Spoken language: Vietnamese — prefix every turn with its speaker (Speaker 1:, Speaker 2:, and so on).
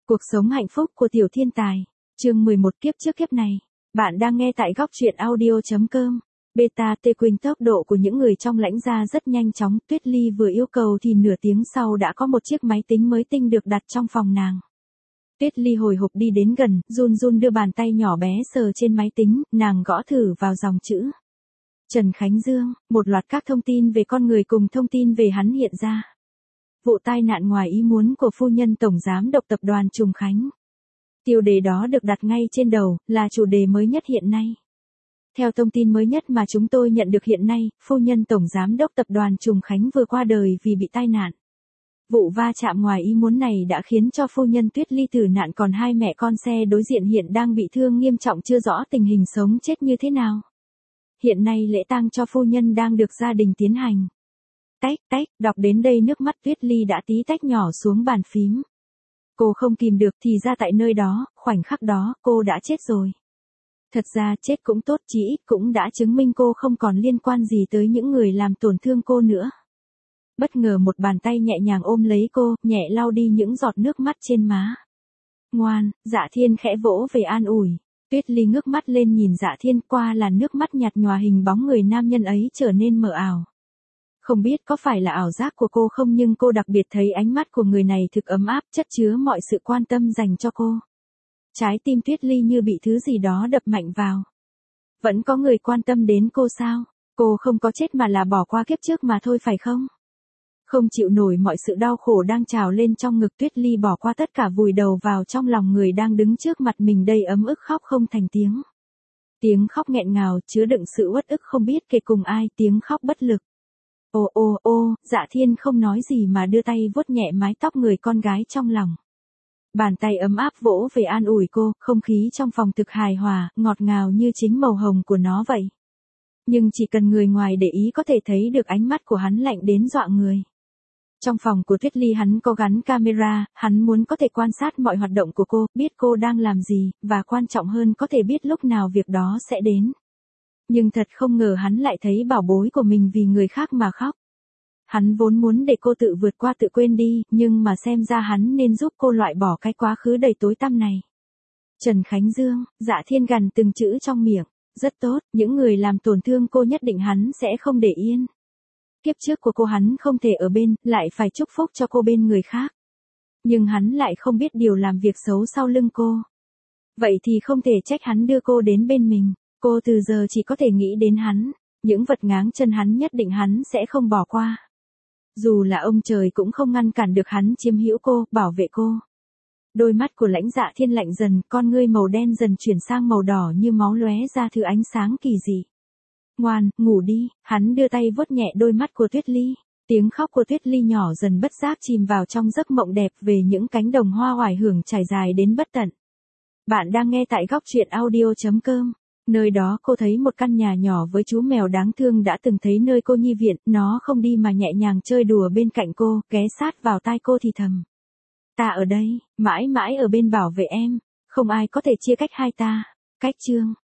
Speaker 1: Cuộc sống hạnh phúc của tiểu thiên tài. Chương 11 kiếp trước kiếp này. Bạn đang nghe tại góc truyện audio.com. Beta tê Quỳnh tốc độ của những người trong lãnh gia rất nhanh chóng. Tuyết Ly vừa yêu cầu thì nửa tiếng sau đã có một chiếc máy tính mới tinh được đặt trong phòng nàng. Tuyết Ly hồi hộp đi đến gần, run run đưa bàn tay nhỏ bé sờ trên máy tính, nàng gõ thử vào dòng chữ. Trần Khánh Dương, một loạt các thông tin về con người cùng thông tin về hắn hiện ra. Vụ tai nạn ngoài ý muốn của phu nhân tổng giám đốc tập đoàn Trùng Khánh. Tiêu đề đó được đặt ngay trên đầu, là chủ đề mới nhất hiện nay. Theo thông tin mới nhất mà chúng tôi nhận được hiện nay, phu nhân tổng giám đốc tập đoàn Trùng Khánh vừa qua đời vì bị tai nạn. Vụ va chạm ngoài ý muốn này đã khiến cho phu nhân Tuyết Ly tử nạn, còn hai mẹ con xe đối diện hiện đang bị thương nghiêm trọng, chưa rõ tình hình sống chết như thế nào. Hiện nay lễ tang cho phu nhân đang được gia đình tiến hành. Tách, đọc đến đây nước mắt Tuyết Ly đã tí tách nhỏ xuống bàn phím. Cô không kìm được, thì ra tại nơi đó, khoảnh khắc đó, cô đã chết rồi. Thật ra chết cũng tốt, chí ít cũng đã chứng minh cô không còn liên quan gì tới những người làm tổn thương cô nữa. Bất ngờ một bàn tay nhẹ nhàng ôm lấy cô, nhẹ lau đi những giọt nước mắt trên má. Ngoan, Dạ Thiên khẽ vỗ về an ủi. Tuyết Ly ngước mắt lên nhìn Dạ Thiên, qua làn nước mắt nhạt nhòa hình bóng người nam nhân ấy trở nên mờ ảo. Không biết có phải là ảo giác của cô không, nhưng cô đặc biệt thấy ánh mắt của người này thực ấm áp, chất chứa mọi sự quan tâm dành cho cô. Trái tim Tuyết Ly như bị thứ gì đó đập mạnh vào. Vẫn có người quan tâm đến cô sao? Cô không có chết mà là bỏ qua kiếp trước mà thôi phải không? Không chịu nổi mọi sự đau khổ đang trào lên trong ngực, Tuyết Ly bỏ qua tất cả vùi đầu vào trong lòng người đang đứng trước mặt mình đầy ấm ức, khóc không thành tiếng. Tiếng khóc nghẹn ngào chứa đựng sự uất ức không biết kể cùng ai, tiếng khóc bất lực. Ô, Dạ Thiên không nói gì mà đưa tay vuốt nhẹ mái tóc người con gái trong lòng. Bàn tay ấm áp vỗ về an ủi cô, không khí trong phòng thực hài hòa, ngọt ngào như chính màu hồng của nó vậy. Nhưng chỉ cần người ngoài để ý có thể thấy được ánh mắt của hắn lạnh đến dọa người. Trong phòng của Tuyết Ly hắn có gắn camera, hắn muốn có thể quan sát mọi hoạt động của cô, biết cô đang làm gì, và quan trọng hơn có thể biết lúc nào việc đó sẽ đến. Nhưng thật không ngờ hắn lại thấy bảo bối của mình vì người khác mà khóc. Hắn vốn muốn để cô tự vượt qua, tự quên đi, nhưng mà xem ra hắn nên giúp cô loại bỏ cái quá khứ đầy tối tăm này. Trần Khánh Dương, Dạ Thiên gằn từng chữ trong miệng. Rất tốt, những người làm tổn thương cô nhất định hắn sẽ không để yên. Kiếp trước của cô hắn không thể ở bên, lại phải chúc phúc cho cô bên người khác. Nhưng hắn lại không biết điều làm việc xấu sau lưng cô. Vậy thì không thể trách hắn đưa cô đến bên mình. Cô từ giờ chỉ có thể nghĩ đến hắn. Những vật ngáng chân hắn nhất định hắn sẽ không bỏ qua. Dù là ông trời cũng không ngăn cản được hắn chiếm hữu cô, bảo vệ cô. Đôi mắt của Lãnh Dạ Thiên lạnh dần, con ngươi màu đen dần chuyển sang màu đỏ như máu, lóe ra thứ ánh sáng kỳ dị. Ngoan, ngủ đi, hắn đưa tay vuốt nhẹ đôi mắt của Tuyết Ly. Tiếng khóc của Tuyết Ly nhỏ dần bất giác chìm vào trong giấc mộng đẹp về những cánh đồng hoa oải hưởng trải dài đến bất tận. Bạn đang nghe tại góc truyện audio.com. Nơi đó cô thấy một căn nhà nhỏ với chú mèo đáng thương đã từng thấy nơi cô nhi viện, nó không đi mà nhẹ nhàng chơi đùa bên cạnh cô, ghé sát vào tai cô thì thầm. Ta ở đây, mãi mãi ở bên bảo vệ em, không ai có thể chia cách hai ta. Cách chương.